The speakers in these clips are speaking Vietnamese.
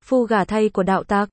Phu gả thay của đạo tặc.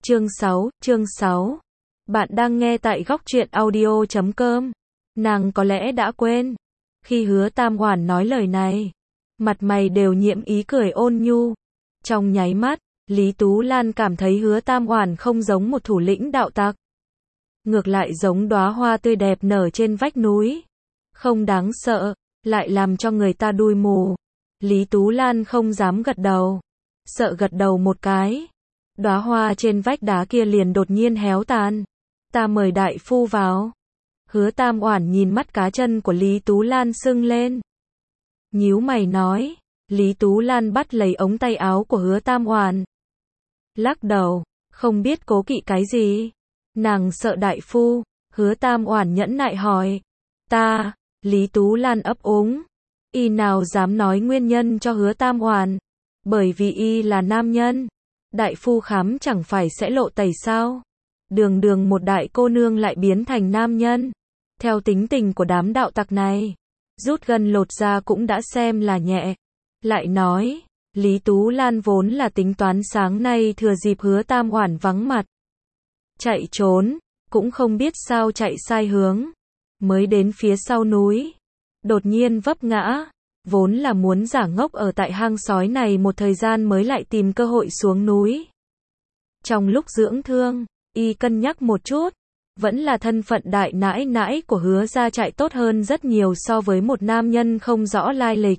Chương 6. Bạn đang nghe tại góc truyện audio.com. Nàng có lẽ đã quên. Khi Hứa Tam Oản nói lời này, mặt mày đều nhiễm ý cười ôn nhu. Trong nháy mắt, Lý Tú Lan cảm thấy Hứa Tam Oản không giống một thủ lĩnh đạo tặc. Ngược lại giống đóa hoa tươi đẹp nở trên vách núi. Không đáng sợ, lại làm cho người ta đuôi mù. Lý Tú Lan không dám gật đầu. Sợ gật đầu một cái, đóa hoa trên vách đá kia liền đột nhiên héo tàn. Ta mời đại phu vào. Hứa Tam Oản nhìn mắt cá chân của Lý Tú Lan sưng lên. Nhíu mày nói. Lý Tú Lan bắt lấy ống tay áo của Hứa Tam Oản. Lắc đầu, không biết cố kỵ cái gì. Nàng sợ đại phu. Hứa Tam Oản nhẫn nại hỏi. Ta, Lý Tú Lan ấp úng. Y nào dám nói nguyên nhân cho Hứa Tam Oản. Bởi vì y là nam nhân. Đại phu khám chẳng phải sẽ lộ tẩy sao? Đường đường một đại cô nương lại biến thành nam nhân. Theo tính tình của đám đạo tặc này, rút gân lột da cũng đã xem là nhẹ. Lại nói, Lý Tú Lan vốn là tính toán sáng nay thừa dịp Hứa Tam Oản vắng mặt. Chạy trốn, cũng không biết sao chạy sai hướng. Mới đến phía sau núi, đột nhiên vấp ngã. Vốn là muốn giả ngốc ở tại hang sói này một thời gian mới lại tìm cơ hội xuống núi. Trong lúc dưỡng thương, y cân nhắc một chút, vẫn là thân phận đại nãi nãi của Hứa gia chạy tốt hơn rất nhiều so với một nam nhân không rõ lai lịch.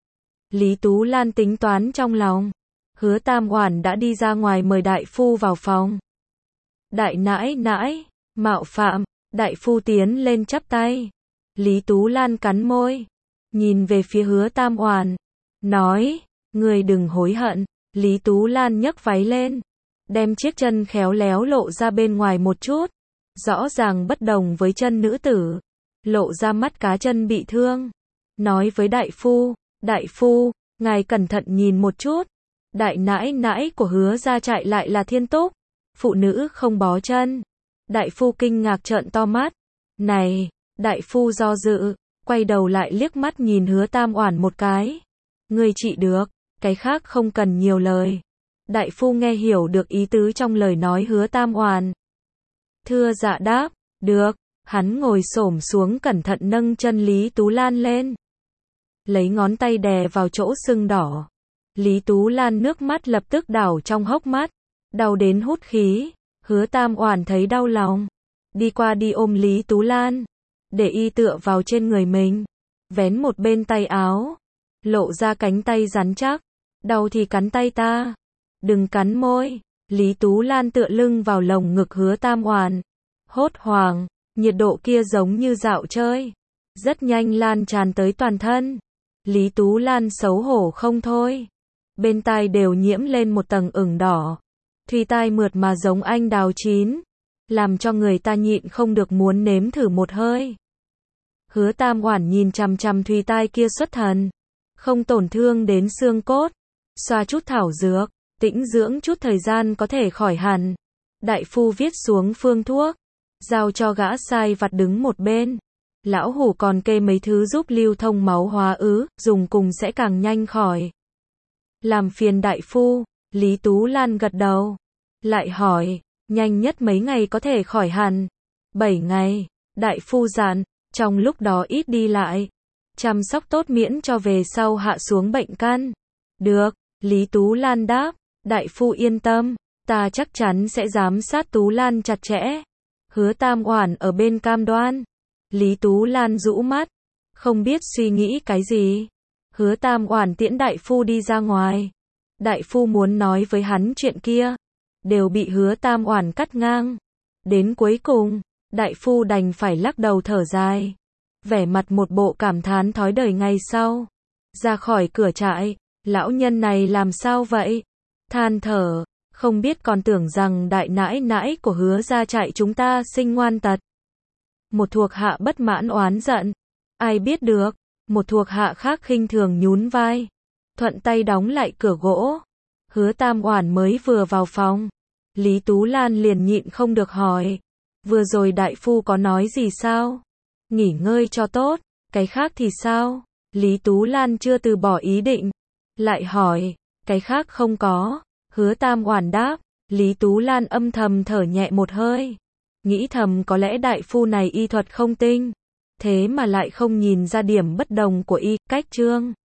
Lý Tú Lan tính toán trong lòng. Hứa Tam Oản đã đi ra ngoài mời đại phu vào phòng. Đại nãi nãi, mạo phạm. Đại phu tiến lên chắp tay. Lý Tú Lan cắn môi, nhìn về phía Hứa Tam Oản, nói, ngươi đừng hối hận. Lý Tú Lan nhấc váy lên, đem chiếc chân khéo léo lộ ra bên ngoài một chút, rõ ràng bất đồng với chân nữ tử, lộ ra mắt cá chân bị thương. Nói với đại phu, ngài cẩn thận nhìn một chút, đại nãi nãi của Hứa gia chạy lại là Thiên Túc, phụ nữ không bó chân. Đại phu kinh ngạc trợn to mắt. Này, đại phu do dự, quay đầu lại liếc mắt nhìn Hứa Tam Oản một cái. Ngươi trị được, cái khác không cần nhiều lời. Đại phu nghe hiểu được ý tứ trong lời nói Hứa Tam Oản. Thưa dạ đáp, được. Hắn ngồi xổm xuống cẩn thận nâng chân Lý Tú Lan lên. Lấy ngón tay đè vào chỗ sưng đỏ. Lý Tú Lan nước mắt lập tức đảo trong hốc mắt. Đau đến hút khí. Hứa Tam Oản thấy đau lòng. Đi qua đi ôm Lý Tú Lan. Để y tựa vào trên người mình. Vén một bên tay áo. Lộ ra cánh tay rắn chắc. Đau thì cắn tay ta. Đừng cắn môi. Lý Tú Lan tựa lưng vào lồng ngực Hứa Tam Oản. Hốt hoảng. Nhiệt độ kia giống như dạo chơi. Rất nhanh lan tràn tới toàn thân. Lý Tú Lan xấu hổ không thôi. Bên tai đều nhiễm lên một tầng ửng đỏ. Thùy tai mượt mà giống anh đào chín. Làm cho người ta nhịn không được muốn nếm thử một hơi. Hứa Tam Oản nhìn chằm chằm thùy tai kia xuất thần. Không tổn thương đến xương cốt. Xoa chút thảo dược, tĩnh dưỡng chút thời gian có thể khỏi hẳn. Đại phu viết xuống phương thuốc. Giao cho gã sai vặt đứng một bên. Lão hủ còn kê mấy thứ giúp lưu thông máu hóa ứ, dùng cùng sẽ càng nhanh khỏi. Làm phiền đại phu. Lý Tú Lan gật đầu. Lại hỏi, nhanh nhất mấy ngày có thể khỏi hẳn? 7 ngày. Đại phu dặn, trong lúc đó ít đi lại. Chăm sóc tốt miễn cho về sau hạ xuống bệnh căn. Được, Lý Tú Lan đáp. Đại phu yên tâm, ta chắc chắn sẽ giám sát Tú Lan chặt chẽ. Hứa Tam Oản ở bên cam đoan. Lý Tú Lan rũ mắt, không biết suy nghĩ cái gì. Hứa Tam Oản tiễn đại phu đi ra ngoài. Đại phu muốn nói với hắn chuyện kia, đều bị Hứa Tam Oản cắt ngang. Đến cuối cùng, đại phu đành phải lắc đầu thở dài, vẻ mặt một bộ cảm thán thói đời ngày sau. Ra khỏi cửa trại, lão nhân này làm sao vậy? Than thở, không biết còn tưởng rằng đại nãi nãi của Hứa gia trại chúng ta sinh ngoan tật. Một thuộc hạ bất mãn oán giận. Ai biết được, một thuộc hạ khác khinh thường nhún vai. Thuận tay đóng lại cửa gỗ. Hứa Tam Oản mới vừa vào phòng. Lý Tú Lan liền nhịn không được hỏi. Vừa rồi đại phu có nói gì sao? Nghỉ ngơi cho tốt, cái khác thì sao? Lý Tú Lan chưa từ bỏ ý định. Lại hỏi, cái khác không có. Hứa Tam Oản đáp, Lý Tú Lan âm thầm thở nhẹ một hơi. Nghĩ thầm có lẽ đại phu này y thuật không tinh, thế mà lại không nhìn ra điểm bất đồng của y, cách Trương